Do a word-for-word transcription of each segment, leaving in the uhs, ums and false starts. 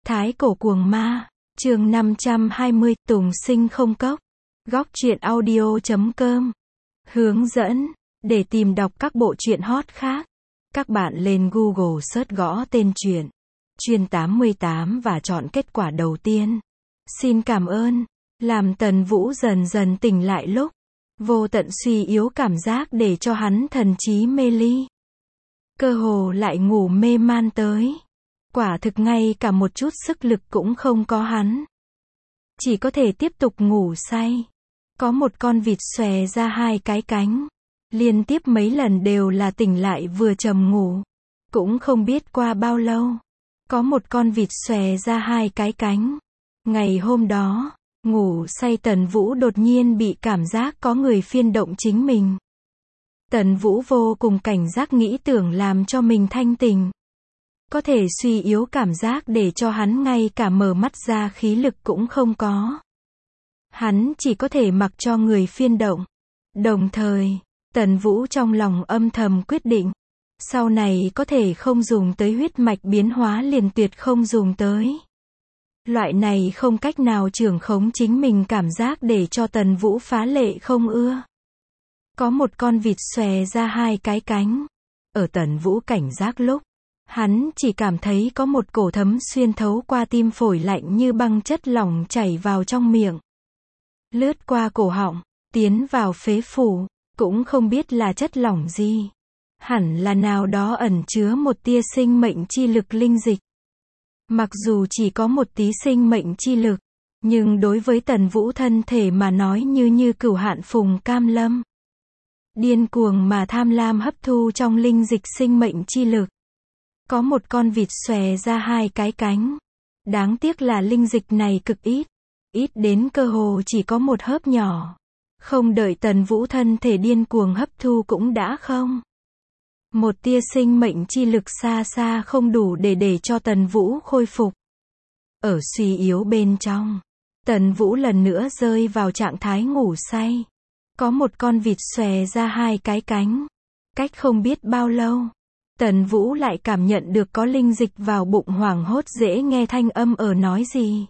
Thái cổ cuồng ma, chương năm trăm hai mươi, Tùng sinh không cốc. Góc truyện audio chấm com. Hướng dẫn, để tìm đọc các bộ truyện hot khác, các bạn lên Google search gõ tên truyện Truyện tám mươi tám và chọn kết quả đầu tiên. Xin cảm ơn. Làm Tần Vũ dần dần tỉnh lại lúc vô tận suy yếu cảm giác để cho hắn thần trí mê ly. Cơ hồ lại ngủ mê man tới. Quả thực ngay cả một chút sức lực cũng không có hắn. Chỉ có thể tiếp tục ngủ say. Có một con vịt xòe ra hai cái cánh. Liên tiếp mấy lần đều là tỉnh lại vừa trầm ngủ. Cũng không biết qua bao lâu. Có một con vịt xòe ra hai cái cánh. Ngày hôm đó, ngủ say Tần Vũ đột nhiên bị cảm giác có người phiên động chính mình. Tần Vũ vô cùng cảnh giác nghĩ tưởng làm cho mình thanh tỉnh. Có thể suy yếu cảm giác để cho hắn ngay cả mở mắt ra khí lực cũng không có. Hắn chỉ có thể mặc cho người phiên động. Đồng thời, Tần Vũ trong lòng âm thầm quyết định. Sau này có thể không dùng tới huyết mạch biến hóa liền tuyệt không dùng tới. Loại này không cách nào trưởng khống chính mình cảm giác để cho Tần Vũ phá lệ không ưa. Có một con vịt xòe ra hai cái cánh. Ở Tần Vũ cảnh giác lúc, hắn chỉ cảm thấy có một cổ thấm xuyên thấu qua tim phổi lạnh như băng chất lỏng chảy vào trong miệng. Lướt qua cổ họng, tiến vào phế phủ, cũng không biết là chất lỏng gì. Hẳn là nào đó ẩn chứa một tia sinh mệnh chi lực linh dịch. Mặc dù chỉ có một tí sinh mệnh chi lực, nhưng đối với Tần Vũ thân thể mà nói như như cửu hạn phùng cam lâm. Điên cuồng mà tham lam hấp thu trong linh dịch sinh mệnh chi lực. Có một con vịt xòe ra hai cái cánh. Đáng tiếc là linh dịch này cực ít. Ít đến cơ hồ chỉ có một hớp nhỏ. Không đợi Tần Vũ thân thể điên cuồng hấp thu cũng đã không. Một tia sinh mệnh chi lực xa xa không đủ để để cho Tần Vũ khôi phục. Ở suy yếu bên trong, Tần Vũ lần nữa rơi vào trạng thái ngủ say. Có một con vịt xòe ra hai cái cánh. Cách không biết bao lâu, Tần Vũ lại cảm nhận được có linh dịch vào bụng, hoảng hốt dễ nghe thanh âm ở nói gì.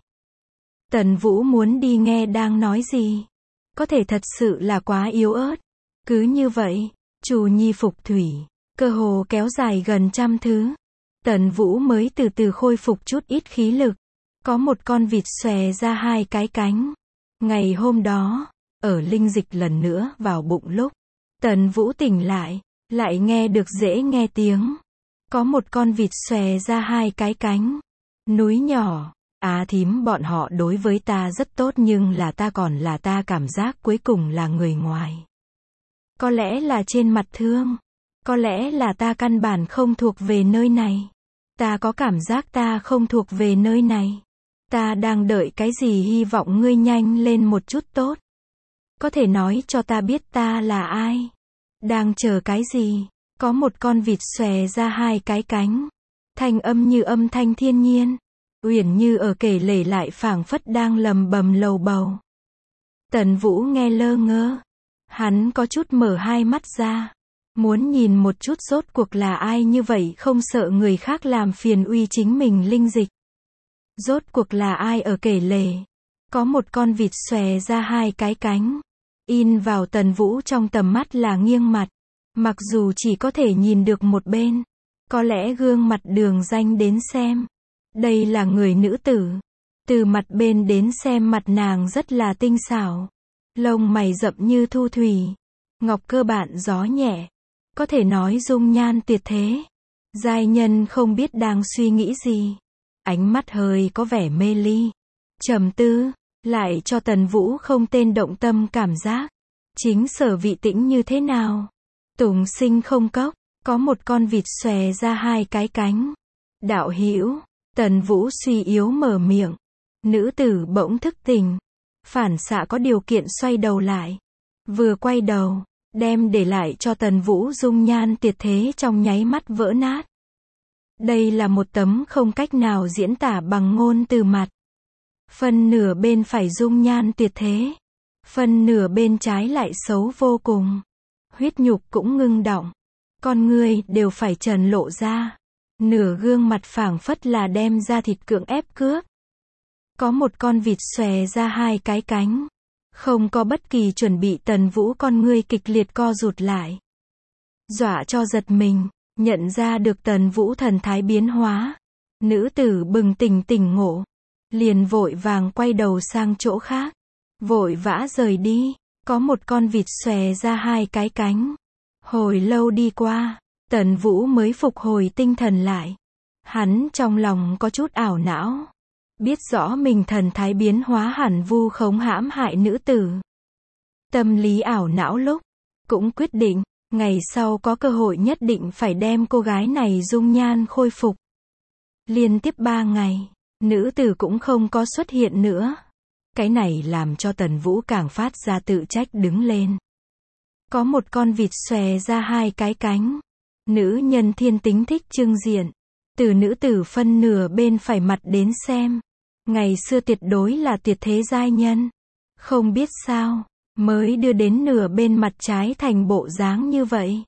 Tần Vũ muốn đi nghe đang nói gì. Có thể thật sự là quá yếu ớt. Cứ như vậy, Trù Nhi phục thủy, cơ hồ kéo dài gần trăm thứ. Tần Vũ mới từ từ khôi phục chút ít khí lực. Có một con vịt xòe ra hai cái cánh. Ngày hôm đó, ở linh dịch lần nữa vào bụng lúc Tần Vũ tỉnh lại, lại nghe được dễ nghe tiếng. Có một con vịt xòe ra hai cái cánh. Núi nhỏ, Á thím bọn họ đối với ta rất tốt nhưng là ta còn là ta cảm giác cuối cùng là người ngoài. Có lẽ là trên mặt thương. Có lẽ là ta căn bản không thuộc về nơi này. Ta có cảm giác ta không thuộc về nơi này. Ta đang đợi cái gì, hy vọng ngươi nhanh lên một chút tốt. Có thể nói cho ta biết ta là ai. Đang chờ cái gì? Có một con vịt xòe ra hai cái cánh. Thanh âm như âm thanh thiên nhiên. Uyển như ở kể lể lại phảng phất đang lầm bầm lầu bầu. Tần Vũ nghe lơ ngơ. Hắn có chút mở hai mắt ra. Muốn nhìn một chút rốt cuộc là ai như vậy không sợ người khác làm phiền uy chính mình linh dịch. Rốt cuộc là ai ở kể lể. Có một con vịt xòe ra hai cái cánh. In vào Tần Vũ trong tầm mắt là nghiêng mặt. Mặc dù chỉ có thể nhìn được một bên. Có lẽ gương mặt đường danh đến xem. Đây là người nữ tử. Từ mặt bên đến xem mặt nàng rất là tinh xảo. Lông mày rậm như thu thủy. Ngọc cơ bản gió nhẹ. Có thể nói dung nhan tuyệt thế. Giai nhân không biết đang suy nghĩ gì. Ánh mắt hơi có vẻ mê ly. Trầm tư. Lại cho Tần Vũ không tên động tâm cảm giác. Chính sở vị tĩnh như thế nào? Tùng sinh không cốc. Có một con vịt xòe ra hai cái cánh. Đạo hữu. Tần Vũ suy yếu mở miệng. Nữ tử bỗng thức tỉnh. Phản xạ có điều kiện xoay đầu lại. Vừa quay đầu, đem để lại cho Tần Vũ dung nhan tuyệt thế trong nháy mắt vỡ nát. Đây là một tấm không cách nào diễn tả bằng ngôn từ mặt. Phần nửa bên phải dung nhan tuyệt thế. Phần nửa bên trái lại xấu vô cùng. Huyết nhục cũng ngưng đọng. Con người đều phải trần lộ ra. Nửa gương mặt phảng phất là đem ra thịt cưỡng ép cướp. Có một con vịt xòe ra hai cái cánh. Không có bất kỳ chuẩn bị, Tần Vũ con ngươi kịch liệt co rụt lại. Dọa cho giật mình, nhận ra được Tần Vũ thần thái biến hóa. Nữ tử bừng tỉnh tỉnh ngộ. Liền vội vàng quay đầu sang chỗ khác. Vội vã rời đi. Có một con vịt xòe ra hai cái cánh. Hồi lâu đi qua, Tần Vũ mới phục hồi tinh thần lại. Hắn trong lòng có chút ảo não. Biết rõ mình thần thái biến hóa hẳn vu khống hãm hại nữ tử. Tâm lý ảo não lúc, cũng quyết định, ngày sau có cơ hội nhất định phải đem cô gái này dung nhan khôi phục. Liên tiếp ba ngày, nữ tử cũng không có xuất hiện nữa. Cái này làm cho Tần Vũ càng phát ra tự trách đứng lên. Có một con vịt xòe ra hai cái cánh. Nữ nhân thiên tính thích trưng diện. Từ nữ tử phân nửa bên phải mặt đến xem. Ngày xưa tuyệt đối là tuyệt thế giai nhân. Không biết sao, mới đưa đến nửa bên mặt trái thành bộ dáng như vậy.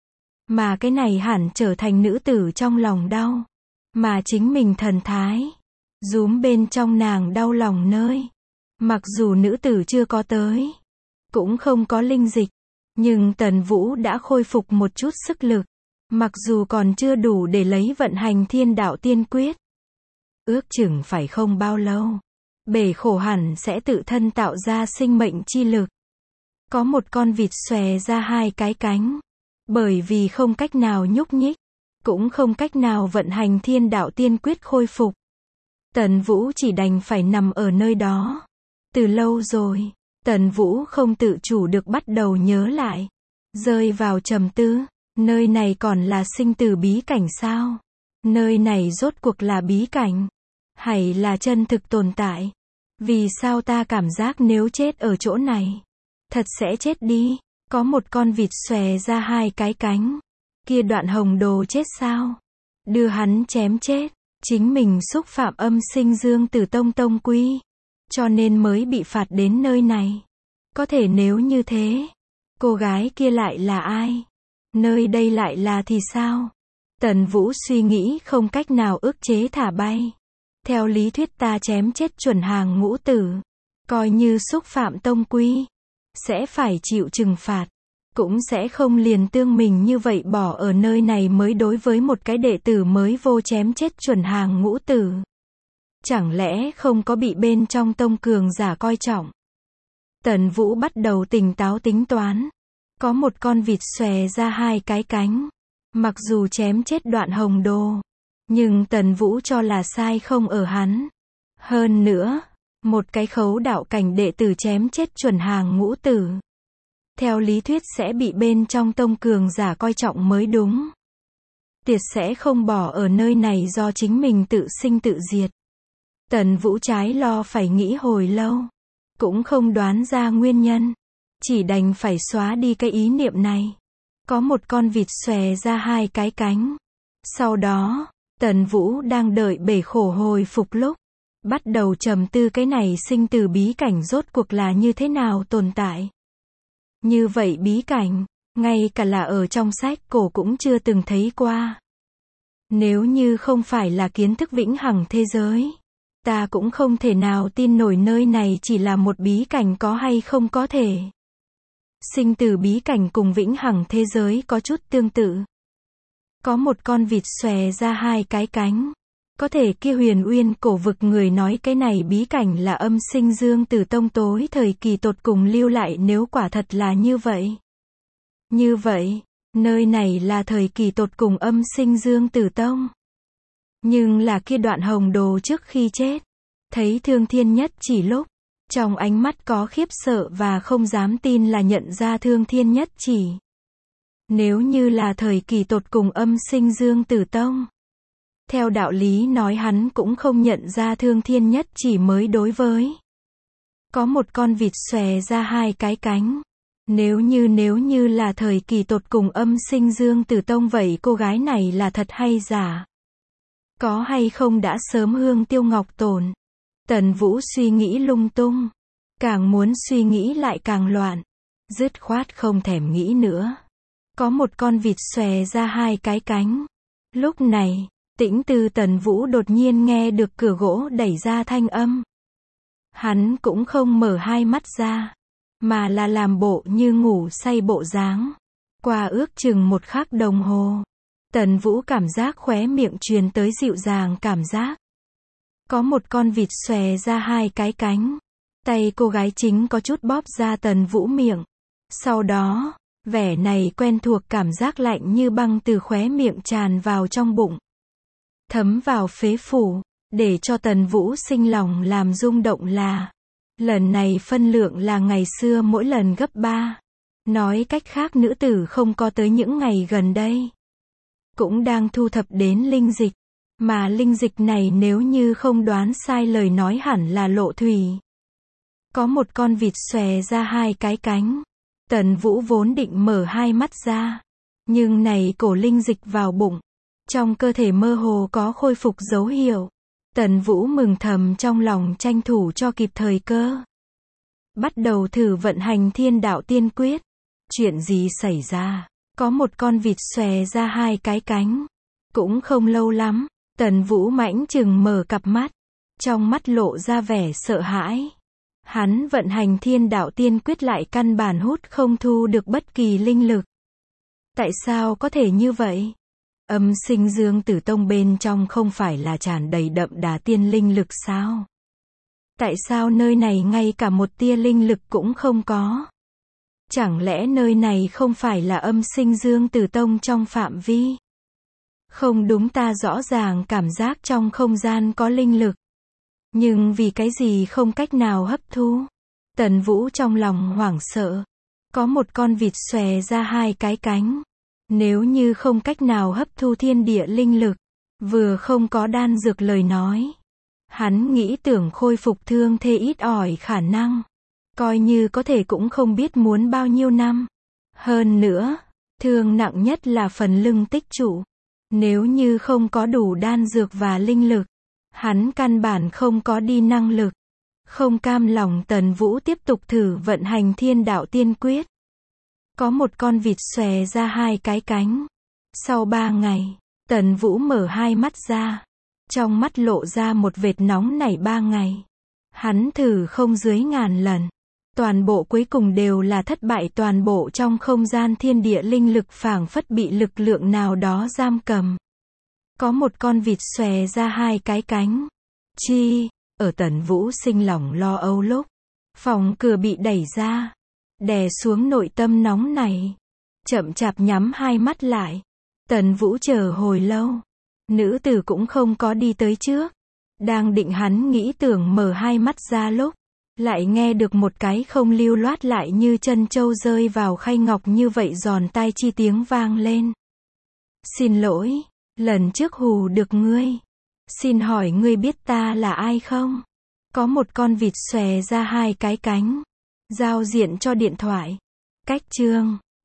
Mà cái này hẳn trở thành nữ tử trong lòng đau. Mà chính mình thần thái. Rúm bên trong nàng đau lòng nơi. Mặc dù nữ tử chưa có tới. Cũng không có linh dịch. Nhưng Tần Vũ đã khôi phục một chút sức lực. Mặc dù còn chưa đủ để lấy vận hành thiên đạo tiên quyết. Ước chừng phải không bao lâu. Bể khổ hẳn sẽ tự thân tạo ra sinh mệnh chi lực. Có một con vịt xòe ra hai cái cánh. Bởi vì không cách nào nhúc nhích. Cũng không cách nào vận hành thiên đạo tiên quyết khôi phục. Tần Vũ chỉ đành phải nằm ở nơi đó. Từ lâu rồi, Tần Vũ không tự chủ được bắt đầu nhớ lại. Rơi vào trầm tư. Nơi này còn là sinh tử bí cảnh sao? Nơi này rốt cuộc là bí cảnh? Hay là chân thực tồn tại? Vì sao ta cảm giác nếu chết ở chỗ này? Thật sẽ chết đi. Có một con vịt xòe ra hai cái cánh. Kia Đoạn Hồng Đồ chết sao? Đưa hắn chém chết. Chính mình xúc phạm âm sinh dương tử tông tông quy. Cho nên mới bị phạt đến nơi này. Có thể nếu như thế. Cô gái kia lại là ai? Nơi đây lại là thì sao? Tần Vũ suy nghĩ không cách nào ức chế thả bay. Theo lý thuyết ta chém chết chuẩn hàng ngũ tử. Coi như xúc phạm tông quy. Sẽ phải chịu trừng phạt. Cũng sẽ không liền tương mình như vậy bỏ ở nơi này mới đối với một cái đệ tử mới vô chém chết chuẩn hàng ngũ tử. Chẳng lẽ không có bị bên trong tông cường giả coi trọng? Tần Vũ bắt đầu tỉnh táo tính toán. Có một con vịt xòe ra hai cái cánh. Mặc dù chém chết Đoạn Hồng Đồ. Nhưng Tần Vũ cho là sai không ở hắn. Hơn nữa, một cái khấu đạo cảnh đệ tử chém chết chuẩn hàng ngũ tử. Theo lý thuyết sẽ bị bên trong tông cường giả coi trọng mới đúng. Tiệt sẽ không bỏ ở nơi này do chính mình tự sinh tự diệt. Tần Vũ trái lo phải nghĩ hồi lâu. Cũng không đoán ra nguyên nhân. Chỉ đành phải xóa đi cái ý niệm này. Có một con vịt xòe ra hai cái cánh. Sau đó, Tần Vũ đang đợi bể khổ hồi phục lúc. Bắt đầu trầm tư cái này sinh tử bí cảnh rốt cuộc là như thế nào tồn tại. Như vậy bí cảnh, ngay cả là ở trong sách cổ cũng chưa từng thấy qua. Nếu như không phải là kiến thức vĩnh hằng thế giới. Ta cũng không thể nào tin nổi nơi này chỉ là một bí cảnh có hay không có thể. Sinh tử bí cảnh cùng vĩnh hằng thế giới có chút tương tự. Có một con vịt xòe ra hai cái cánh. Có thể kia Huyền Uyên cổ vực người nói cái này bí cảnh là âm sinh dương tử tông tối thời kỳ tột cùng lưu lại nếu quả thật là như vậy. Như vậy, nơi này là thời kỳ tột cùng âm sinh dương tử tông. Nhưng là kia Đoạn Hồng Đồ trước khi chết. Thấy Thương Thiên Nhất Chỉ lúc. Trong ánh mắt có khiếp sợ và không dám tin là nhận ra Thương Thiên Nhất Chỉ. Nếu như là thời kỳ tột cùng âm sinh dương tử tông. Theo đạo lý nói hắn cũng không nhận ra Thương Thiên Nhất Chỉ mới đối với. Có một con vịt xòe ra hai cái cánh. Nếu như nếu như là thời kỳ tột cùng âm sinh dương tử tông vậy cô gái này là thật hay giả? Có hay không đã sớm hương tiêu ngọc tổn? Tần Vũ suy nghĩ lung tung. Càng muốn suy nghĩ lại càng loạn. Dứt khoát không thèm nghĩ nữa. Có một con vịt xòe ra hai cái cánh. Lúc này, Tĩnh từ Tần Vũ đột nhiên nghe được cửa gỗ đẩy ra thanh âm. Hắn cũng không mở hai mắt ra, mà là làm bộ như ngủ say bộ dáng. Qua ước chừng một khắc đồng hồ, Tần Vũ cảm giác khóe miệng truyền tới dịu dàng cảm giác. Có một con vịt xòe ra hai cái cánh. Tay cô gái chính có chút bóp ra Tần Vũ miệng. Sau đó, vẻ này quen thuộc cảm giác lạnh như băng từ khóe miệng tràn vào trong bụng, thấm vào phế phủ, để cho Tần Vũ sinh lòng làm rung động là, lần này phân lượng là ngày xưa mỗi lần gấp ba. Nói cách khác nữ tử không có tới những ngày gần đây, cũng đang thu thập đến linh dịch, mà linh dịch này nếu như không đoán sai lời nói hẳn là lộ thủy. Có một con vịt xòe ra hai cái cánh. Tần Vũ vốn định mở hai mắt ra, nhưng này cổ linh dịch vào bụng, trong cơ thể mơ hồ có khôi phục dấu hiệu. Tần Vũ mừng thầm trong lòng tranh thủ cho kịp thời cơ. Bắt đầu thử vận hành thiên đạo tiên quyết. Chuyện gì xảy ra? Có một con vịt xòe ra hai cái cánh. Cũng không lâu lắm, Tần Vũ mãnh chừng mở cặp mắt, trong mắt lộ ra vẻ sợ hãi. Hắn vận hành thiên đạo tiên quyết lại căn bản hút không thu được bất kỳ linh lực. Tại sao có thể như vậy? Âm Sinh Dương Tử Tông bên trong không phải là tràn đầy đậm đà tiên linh lực sao? Tại sao nơi này ngay cả một tia linh lực cũng không có? Chẳng lẽ nơi này không phải là Âm Sinh Dương Tử Tông trong phạm vi? Không đúng, ta rõ ràng cảm giác trong không gian có linh lực. Nhưng vì cái gì không cách nào hấp thu? Tần Vũ trong lòng hoảng sợ. Có một con vịt xòe ra hai cái cánh. Nếu như không cách nào hấp thu thiên địa linh lực, vừa không có đan dược lời nói, hắn nghĩ tưởng khôi phục thương thế ít ỏi khả năng. Coi như có thể cũng không biết muốn bao nhiêu năm. Hơn nữa, thương nặng nhất là phần lưng tích trụ. Nếu như không có đủ đan dược và linh lực, hắn căn bản không có đi năng lực. Không cam lòng, Tần Vũ tiếp tục thử vận hành thiên đạo tiên quyết. Có một con vịt xòe ra hai cái cánh. Sau ba ngày, Tần Vũ mở hai mắt ra. Trong mắt lộ ra một vệt nóng nảy. Ba ngày. Hắn thử không dưới ngàn lần. Toàn bộ cuối cùng đều là thất bại. Toàn bộ trong không gian thiên địa linh lực phảng phất bị lực lượng nào đó giam cầm. Có một con vịt xòe ra hai cái cánh. Chi, ở Tần Vũ sinh lòng lo âu lúc, phòng cửa bị đẩy ra, đè xuống nội tâm nóng này. Chậm chạp nhắm hai mắt lại. Tần Vũ chờ hồi lâu. Nữ tử cũng không có đi tới trước. Đang định hắn nghĩ tưởng mở hai mắt ra lúc, lại nghe được một cái không lưu loát lại như chân châu rơi vào khay ngọc như vậy giòn tai chi tiếng vang lên. Xin lỗi, lần trước hù được ngươi. Xin hỏi ngươi biết ta là ai không? Có một con vịt xòe ra hai cái cánh. Giao diện cho điện thoại. Cách chương